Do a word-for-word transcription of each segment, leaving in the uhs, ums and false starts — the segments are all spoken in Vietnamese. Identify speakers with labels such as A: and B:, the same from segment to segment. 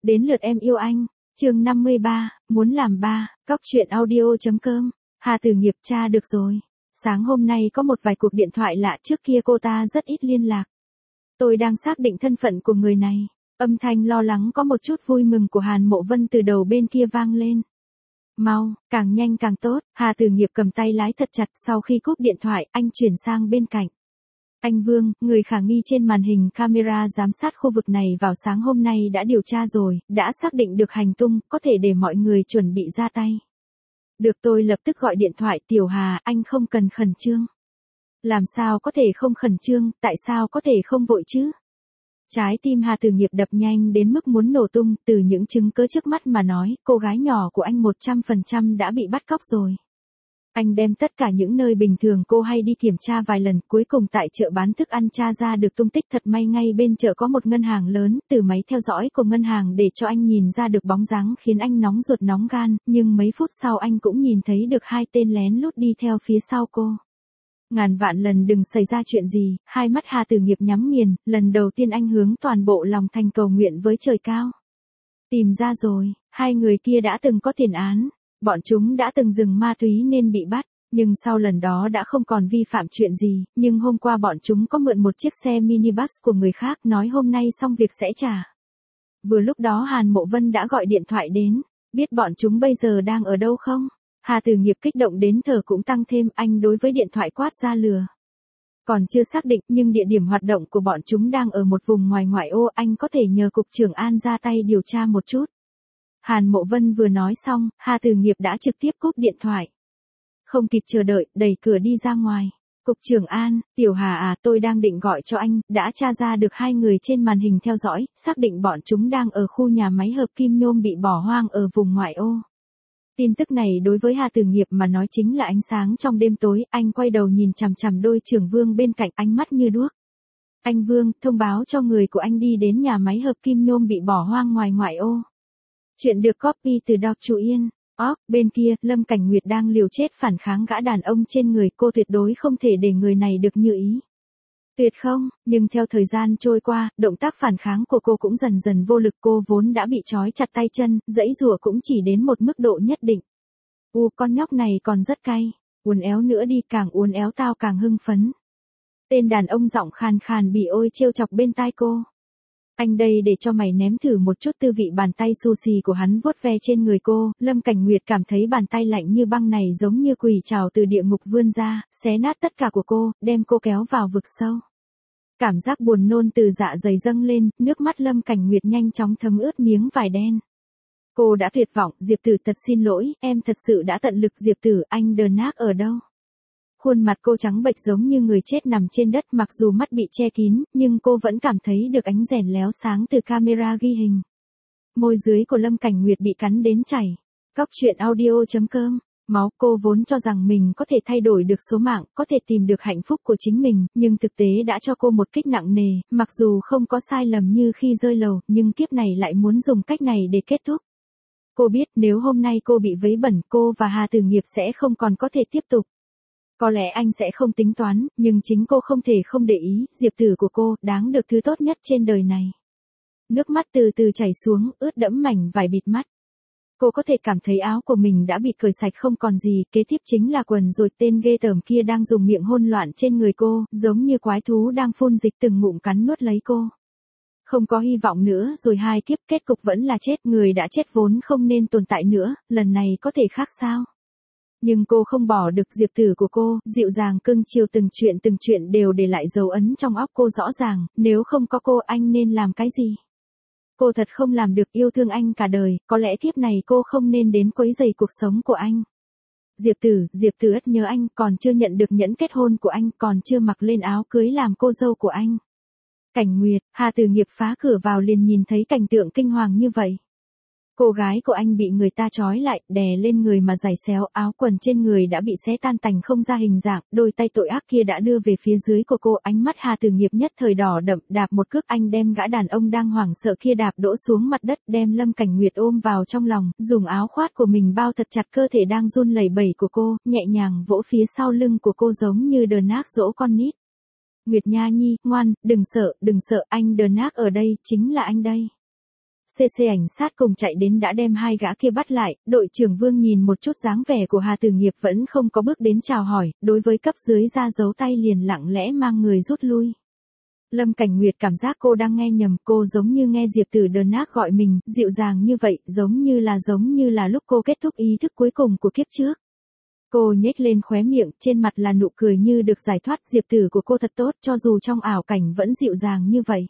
A: Đến lượt em yêu anh, chương năm mươi ba, muốn làm ba, cóc truyện audio.com, Hà Tử Nghiệp tra được rồi. Sáng hôm nay có một vài cuộc điện thoại lạ, trước kia cô ta rất ít liên lạc. Tôi đang xác định thân phận của người này. Âm thanh lo lắng có một chút vui mừng của Hàn Mộ Vân từ đầu bên kia vang lên. Mau, càng nhanh càng tốt. Hà Tử Nghiệp cầm tay lái thật chặt, sau khi cúp điện thoại, anh chuyển sang bên cạnh. Anh Vương, người khả nghi trên màn hình camera giám sát khu vực này vào sáng hôm nay đã điều tra rồi, đã xác định được hành tung, có thể để mọi người chuẩn bị ra tay. Được, tôi lập tức gọi điện thoại. Tiểu Hà, anh không cần khẩn trương. Làm sao có thể không khẩn trương, tại sao có thể không vội chứ? Trái tim Hà Tử Nghiệp đập nhanh đến mức muốn nổ tung, từ những chứng cứ trước mắt mà nói, cô gái nhỏ của anh một trăm phần trăm đã bị bắt cóc rồi. Anh đem tất cả những nơi bình thường cô hay đi kiểm tra vài lần, cuối cùng tại chợ bán thức ăn tra ra được tung tích. Thật may ngay bên chợ có một ngân hàng lớn, từ máy theo dõi của ngân hàng để cho anh nhìn ra được bóng dáng, khiến anh nóng ruột nóng gan, nhưng mấy phút sau anh cũng nhìn thấy được hai tên lén lút đi theo phía sau cô. Ngàn vạn lần đừng xảy ra chuyện gì. Hai mắt Hà Tử Nghiệp nhắm nghiền, lần đầu tiên anh hướng toàn bộ lòng thành cầu nguyện với trời cao. Tìm ra rồi, hai người kia đã từng có tiền án. Bọn chúng đã từng dừng ma túy nên bị bắt, nhưng sau lần đó đã không còn vi phạm chuyện gì, nhưng hôm qua bọn chúng có mượn một chiếc xe minibus của người khác, nói hôm nay xong việc sẽ trả. Vừa lúc đó Hàn Mộ Vân đã gọi điện thoại đến, biết bọn chúng bây giờ đang ở đâu không? Hà Tử Nghiệp kích động đến thở cũng tăng thêm, anh đối với điện thoại quát ra lừa. Còn chưa xác định, nhưng địa điểm hoạt động của bọn chúng đang ở một vùng ngoài ngoại ô, anh có thể nhờ Cục trưởng An ra tay điều tra một chút. Hàn Mộ Vân vừa nói xong, Hà Tử Nghiệp đã trực tiếp cúp điện thoại. Không kịp chờ đợi, đẩy cửa đi ra ngoài. Cục trưởng An, Tiểu Hà à, tôi đang định gọi cho anh, đã tra ra được hai người trên màn hình theo dõi, xác định bọn chúng đang ở khu nhà máy hợp kim nhôm bị bỏ hoang ở vùng ngoại ô. Tin tức này đối với Hà Tử Nghiệp mà nói chính là ánh sáng trong đêm tối, anh quay đầu nhìn chằm chằm đôi trưởng Vương bên cạnh, ánh mắt như đuốc. Anh Vương, thông báo cho người của anh đi đến nhà máy hợp kim nhôm bị bỏ hoang ngoài ngoại ô. Chuyện được copy từ Đọc Chủ Yên. Óc, bên kia, Lâm Cảnh Nguyệt đang liều chết phản kháng gã đàn ông trên người, cô tuyệt đối không thể để người này được như ý. Tuyệt không, nhưng theo thời gian trôi qua, động tác phản kháng của cô cũng dần dần vô lực, cô vốn đã bị trói chặt tay chân, giãy giụa cũng chỉ đến một mức độ nhất định. U, con nhóc này còn rất cay, uốn éo nữa đi, càng uốn éo tao càng hưng phấn. Tên đàn ông giọng khàn khàn bỉ ôi trêu chọc bên tai cô. Anh đây để cho mày nếm thử một chút tư vị bàn tay sushi của hắn vuốt ve trên người cô. Lâm Cảnh Nguyệt cảm thấy bàn tay lạnh như băng này giống như quỷ trảo từ địa ngục vươn ra, xé nát tất cả của cô, đem cô kéo vào vực sâu. Cảm giác buồn nôn từ dạ dày dâng lên, nước mắt Lâm Cảnh Nguyệt nhanh chóng thấm ướt miếng vải đen. Cô đã tuyệt vọng. Diệp Tử thật xin lỗi, em thật sự đã tận lực. Diệp Tử, anh Đờ Nác ở đâu? Khuôn mặt cô trắng bệch giống như người chết nằm trên đất, mặc dù mắt bị che kín, nhưng cô vẫn cảm thấy được ánh rèn léo sáng từ camera ghi hình. Môi dưới của Lâm Cảnh Nguyệt bị cắn đến chảy. Cóc truyện audio.com, máu. Cô vốn cho rằng mình có thể thay đổi được số mạng, có thể tìm được hạnh phúc của chính mình, nhưng thực tế đã cho cô một kích nặng nề, mặc dù không có sai lầm như khi rơi lầu, nhưng kiếp này lại muốn dùng cách này để kết thúc. Cô biết nếu hôm nay cô bị vấy bẩn, cô và Hà Tử Nghiệp sẽ không còn có thể tiếp tục. Có lẽ anh sẽ không tính toán, nhưng chính cô không thể không để ý, Diệp Tử của cô, đáng được thứ tốt nhất trên đời này. Nước mắt từ từ chảy xuống, ướt đẫm mảnh vải bịt mắt. Cô có thể cảm thấy áo của mình đã bị cởi sạch không còn gì, kế tiếp chính là quần rồi. Tên ghê tởm kia đang dùng miệng hôn loạn trên người cô, giống như quái thú đang phun dịch, từng ngụm cắn nuốt lấy cô. Không có hy vọng nữa rồi, hai kiếp, kết cục vẫn là chết, người đã chết vốn không nên tồn tại nữa, lần này có thể khác sao? Nhưng cô không bỏ được Diệp Tử của cô, dịu dàng cưng chiều, từng chuyện từng chuyện đều để lại dấu ấn trong óc cô rõ ràng, nếu không có cô anh nên làm cái gì? Cô thật không làm được, yêu thương anh cả đời, có lẽ kiếp này cô không nên đến quấy rầy cuộc sống của anh. Diệp Tử, Diệp Tử ất nhớ anh, còn chưa nhận được nhẫn kết hôn của anh, còn chưa mặc lên áo cưới làm cô dâu của anh. Cảnh Nguyệt, Hà Tử Nghiệp phá cửa vào liền nhìn thấy cảnh tượng kinh hoàng như vậy. Cô gái của anh bị người ta trói lại, đè lên người mà giày xéo, áo quần trên người đã bị xé tan tành không ra hình dạng, đôi tay tội ác kia đã đưa về phía dưới của cô. Ánh mắt Hà Tử Nghiệp nhất thời đỏ đậm, đạp một cước, anh đem gã đàn ông đang hoảng sợ kia đạp đổ xuống mặt đất, đem Lâm Cảnh Nguyệt ôm vào trong lòng, dùng áo khoác của mình bao thật chặt cơ thể đang run lẩy bẩy của cô, nhẹ nhàng vỗ phía sau lưng của cô giống như Đờ Nác dỗ con nít. Nguyệt Nha Nhi, ngoan, đừng sợ, đừng sợ, anh Đờ Nác ở đây, chính là anh đây. xê xê ảnh sát cùng chạy đến đã đem hai gã kia bắt lại, đội trưởng Vương nhìn một chút dáng vẻ của Hà Tử Nghiệp vẫn không có bước đến chào hỏi, đối với cấp dưới ra dấu tay liền lặng lẽ mang người rút lui. Lâm Cảnh Nguyệt cảm giác cô đang nghe nhầm, cô giống như nghe Diệp Tử đờn nát gọi mình, dịu dàng như vậy, giống như là giống như là lúc cô kết thúc ý thức cuối cùng của kiếp trước. Cô nhếch lên khóe miệng, trên mặt là nụ cười như được giải thoát, Diệp Tử của cô thật tốt, cho dù trong ảo cảnh vẫn dịu dàng như vậy.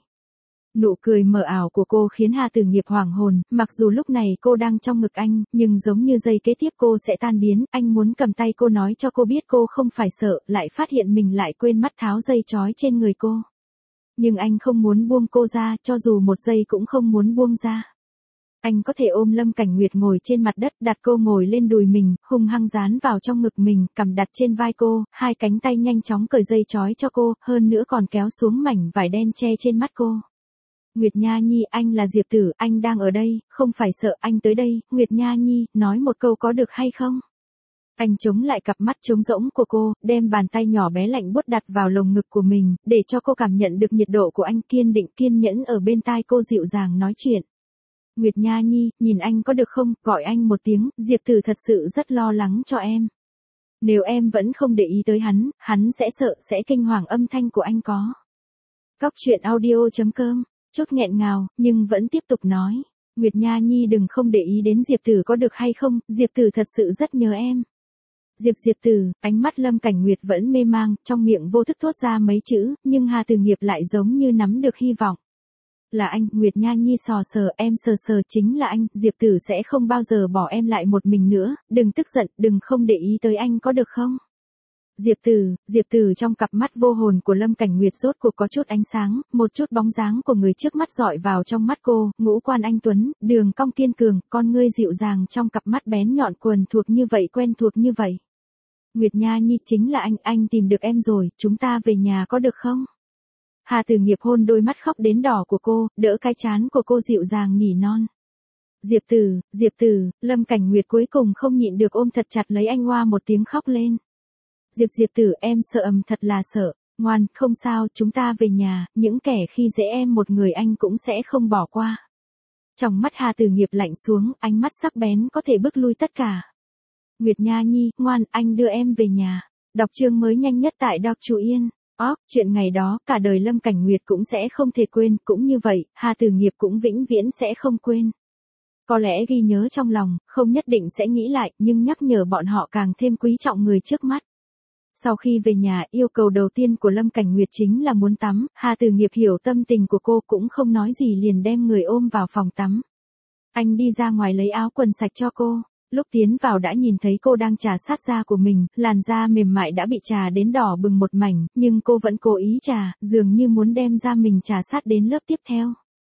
A: Nụ cười mờ ảo của cô khiến Hà Tử Nghiệp hoảng hồn, mặc dù lúc này cô đang trong ngực anh, nhưng giống như giây kế tiếp cô sẽ tan biến, anh muốn cầm tay cô nói cho cô biết cô không phải sợ, lại phát hiện mình lại quên mất tháo dây trói trên người cô. Nhưng anh không muốn buông cô ra, cho dù một giây cũng không muốn buông ra. Anh có thể ôm Lâm Cảnh Nguyệt ngồi trên mặt đất, đặt cô ngồi lên đùi mình, hung hăng dán vào trong ngực mình, cầm đặt trên vai cô, hai cánh tay nhanh chóng cởi dây trói cho cô, hơn nữa còn kéo xuống mảnh vải đen che trên mắt cô. Nguyệt Nha Nhi, anh là Diệp Tử, anh đang ở đây, không phải sợ, anh tới đây, Nguyệt Nha Nhi, nói một câu có được hay không? Anh chống lại cặp mắt trống rỗng của cô, đem bàn tay nhỏ bé lạnh buốt đặt vào lồng ngực của mình, để cho cô cảm nhận được nhiệt độ của anh, kiên định kiên nhẫn ở bên tai cô dịu dàng nói chuyện. Nguyệt Nha Nhi, nhìn anh có được không, gọi anh một tiếng, Diệp Tử thật sự rất lo lắng cho em. Nếu em vẫn không để ý tới hắn, hắn sẽ sợ, sẽ kinh hoàng âm thanh của anh có. Cóc truyện audio chấm com, chút nghẹn ngào, nhưng vẫn tiếp tục nói. Nguyệt Nha Nhi đừng không để ý đến Diệp Tử có được hay không, Diệp Tử thật sự rất nhớ em. Diệp Diệp Tử, ánh mắt Lâm Cảnh Nguyệt vẫn mê mang, trong miệng vô thức thốt ra mấy chữ, nhưng Hà Tử Nghiệp lại giống như nắm được hy vọng. Là anh, Nguyệt Nha Nhi sò sờ, em sờ sờ chính là anh, Diệp Tử sẽ không bao giờ bỏ em lại một mình nữa, đừng tức giận, đừng không để ý tới anh có được không? Diệp Tử, Diệp Tử trong cặp mắt vô hồn của Lâm Cảnh Nguyệt rốt cuộc có chút ánh sáng, một chút bóng dáng của người trước mắt dọi vào trong mắt cô, ngũ quan anh tuấn, đường cong kiên cường, con ngươi dịu dàng trong cặp mắt bén nhọn quần thuộc như vậy quen thuộc như vậy. Nguyệt Nha Nhi chính là anh, anh tìm được em rồi, chúng ta về nhà có được không? Hà Tử Nghiệp hôn đôi mắt khóc đến đỏ của cô, đỡ cái trán của cô dịu dàng nỉ non. Diệp Tử, Diệp Tử, Lâm Cảnh Nguyệt cuối cùng không nhịn được ôm thật chặt lấy anh, oa một tiếng khóc lên. Diệp Diệp Tử, em sợ ầm thật là sợ, ngoan, không sao, chúng ta về nhà, những kẻ khi dễ em một người anh cũng sẽ không bỏ qua. Trong mắt Hà Tử Nghiệp lạnh xuống, ánh mắt sắc bén có thể bức lui tất cả. Nguyệt Nha Nhi, ngoan, anh đưa em về nhà. Đọc chương mới nhanh nhất tại Đọc Trù Yên. Ó, chuyện ngày đó, cả đời Lâm Cảnh Nguyệt cũng sẽ không thể quên, cũng như vậy, Hà Tử Nghiệp cũng vĩnh viễn sẽ không quên. Có lẽ ghi nhớ trong lòng, không nhất định sẽ nghĩ lại, nhưng nhắc nhở bọn họ càng thêm quý trọng người trước mắt. Sau khi về nhà, yêu cầu đầu tiên của Lâm Cảnh Nguyệt chính là muốn tắm, Hà Tử Nghiệp hiểu tâm tình của cô cũng không nói gì liền đem người ôm vào phòng tắm. Anh đi ra ngoài lấy áo quần sạch cho cô. Lúc tiến vào đã nhìn thấy cô đang chà sát da của mình, làn da mềm mại đã bị chà đến đỏ bừng một mảnh, nhưng cô vẫn cố ý chà, dường như muốn đem da mình chà sát đến lớp tiếp theo.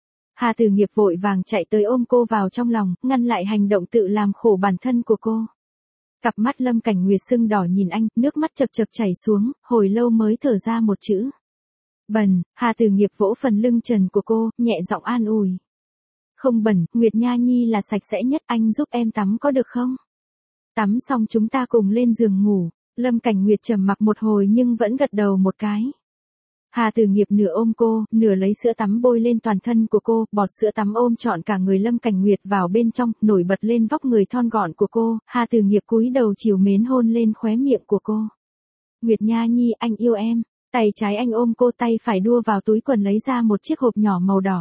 A: Hà Tử Nghiệp vội vàng chạy tới ôm cô vào trong lòng, ngăn lại hành động tự làm khổ bản thân của cô. Cặp mắt Lâm Cảnh Nguyệt sưng đỏ nhìn anh, nước mắt chập chập chảy xuống, hồi lâu mới thở ra một chữ. Bẩn, Hà Tử Nghiệp vỗ phần lưng trần của cô, nhẹ giọng an ủi. Không bẩn, Nguyệt Nha Nhi là sạch sẽ nhất, anh giúp em tắm có được không? Tắm xong chúng ta cùng lên giường ngủ. Lâm Cảnh Nguyệt trầm mặc một hồi nhưng vẫn gật đầu một cái. Hà Tử Nghiệp nửa ôm cô, nửa lấy sữa tắm bôi lên toàn thân của cô, bọt sữa tắm ôm trọn cả người Lâm Cảnh Nguyệt vào bên trong, nổi bật lên vóc người thon gọn của cô. Hà Tử Nghiệp cúi đầu trìu mến hôn lên khóe miệng của cô. Nguyệt Nha Nhi, anh yêu em. Tay trái anh ôm cô, tay phải đua vào túi quần lấy ra một chiếc hộp nhỏ màu đỏ.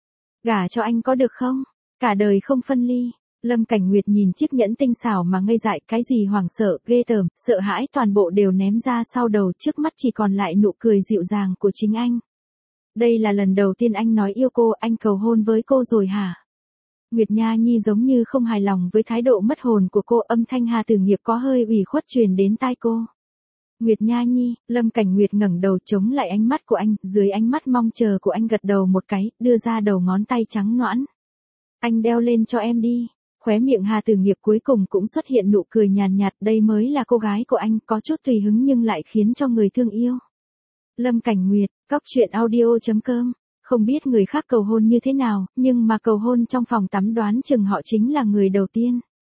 A: Gả cho anh có được không? Cả đời không phân ly. Lâm Cảnh Nguyệt nhìn chiếc nhẫn tinh xảo mà ngây dại, cái gì hoảng sợ, ghê tởm, sợ hãi toàn bộ đều ném ra sau đầu, trước mắt chỉ còn lại nụ cười dịu dàng của chính anh. Đây là lần đầu tiên anh nói yêu cô, anh cầu hôn với cô rồi hả? Nguyệt Nha Nhi giống như không hài lòng với thái độ mất hồn của cô, âm thanh Hà Tử Nghiệp có hơi ủy khuất truyền đến tai cô. Nguyệt Nha Nhi, Lâm Cảnh Nguyệt ngẩng đầu chống lại ánh mắt của anh, dưới ánh mắt mong chờ của anh gật đầu một cái, đưa ra đầu ngón tay trắng nõn. Anh đeo lên cho em đi. Khóe miệng Hà Tử Nghiệp cuối cùng cũng xuất hiện nụ cười nhàn nhạt, đây mới là cô gái của anh, có chút tùy hứng nhưng lại khiến cho người thương yêu. Lâm Cảnh Nguyệt, cóc truyện audio chấm com, không biết người khác cầu hôn như thế nào, nhưng mà cầu hôn trong phòng tắm đoán chừng họ chính là người đầu tiên.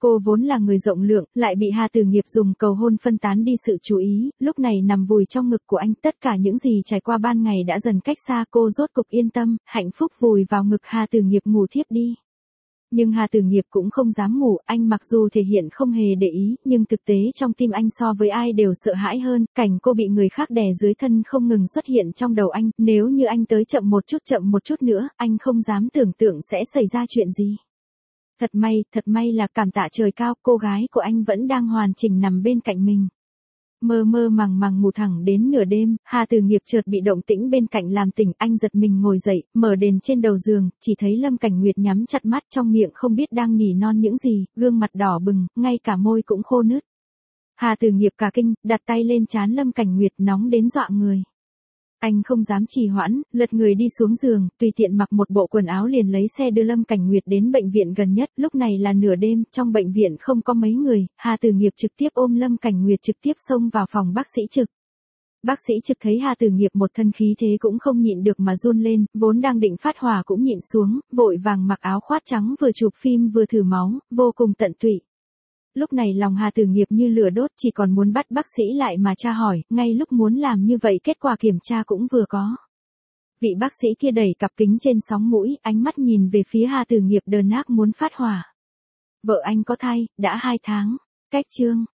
A: Cô vốn là người rộng lượng, lại bị Hà Tử Nghiệp dùng cầu hôn phân tán đi sự chú ý, lúc này nằm vùi trong ngực của anh, tất cả những gì trải qua ban ngày đã dần cách xa, cô rốt cục yên tâm, hạnh phúc vùi vào ngực Hà Tử Nghiệp ngủ thiếp đi. Nhưng Hà Tử Nghiệp cũng không dám ngủ, anh mặc dù thể hiện không hề để ý, nhưng thực tế trong tim anh so với ai đều sợ hãi hơn, cảnh cô bị người khác đè dưới thân không ngừng xuất hiện trong đầu anh, nếu như anh tới chậm một chút chậm một chút nữa, anh không dám tưởng tượng sẽ xảy ra chuyện gì. Thật may, thật may là cảm tạ trời cao, cô gái của anh vẫn đang hoàn chỉnh nằm bên cạnh mình. Mơ mơ màng màng ngủ thẳng đến nửa đêm, Hà Tử Nghiệp chợt bị động tĩnh bên cạnh làm tỉnh, anh giật mình ngồi dậy, mở đèn trên đầu giường, chỉ thấy Lâm Cảnh Nguyệt nhắm chặt mắt, trong miệng không biết đang nỉ non những gì, gương mặt đỏ bừng, ngay cả môi cũng khô nứt. Hà Tử Nghiệp cả kinh, đặt tay lên trán Lâm Cảnh Nguyệt, nóng đến dọa người. Anh không dám trì hoãn, lật người đi xuống giường, tùy tiện mặc một bộ quần áo liền lấy xe đưa Lâm Cảnh Nguyệt đến bệnh viện gần nhất, lúc này là nửa đêm, trong bệnh viện không có mấy người, Hà Tử Nghiệp trực tiếp ôm Lâm Cảnh Nguyệt trực tiếp xông vào phòng bác sĩ Trực. Bác sĩ Trực thấy Hà Tử Nghiệp một thân khí thế cũng không nhịn được mà run lên, vốn đang định phát hỏa cũng nhịn xuống, vội vàng mặc áo khoác trắng vừa chụp phim vừa thử máu, vô cùng tận tụy. Lúc này lòng Hà Tử Nghiệp như lửa đốt, chỉ còn muốn bắt bác sĩ lại mà tra hỏi, ngay lúc muốn làm như vậy kết quả kiểm tra cũng vừa có. Vị bác sĩ kia đẩy cặp kính trên sóng mũi, ánh mắt nhìn về phía Hà Tử Nghiệp đờ ác muốn phát hỏa. Vợ anh có thai, đã hai tháng. Cách chương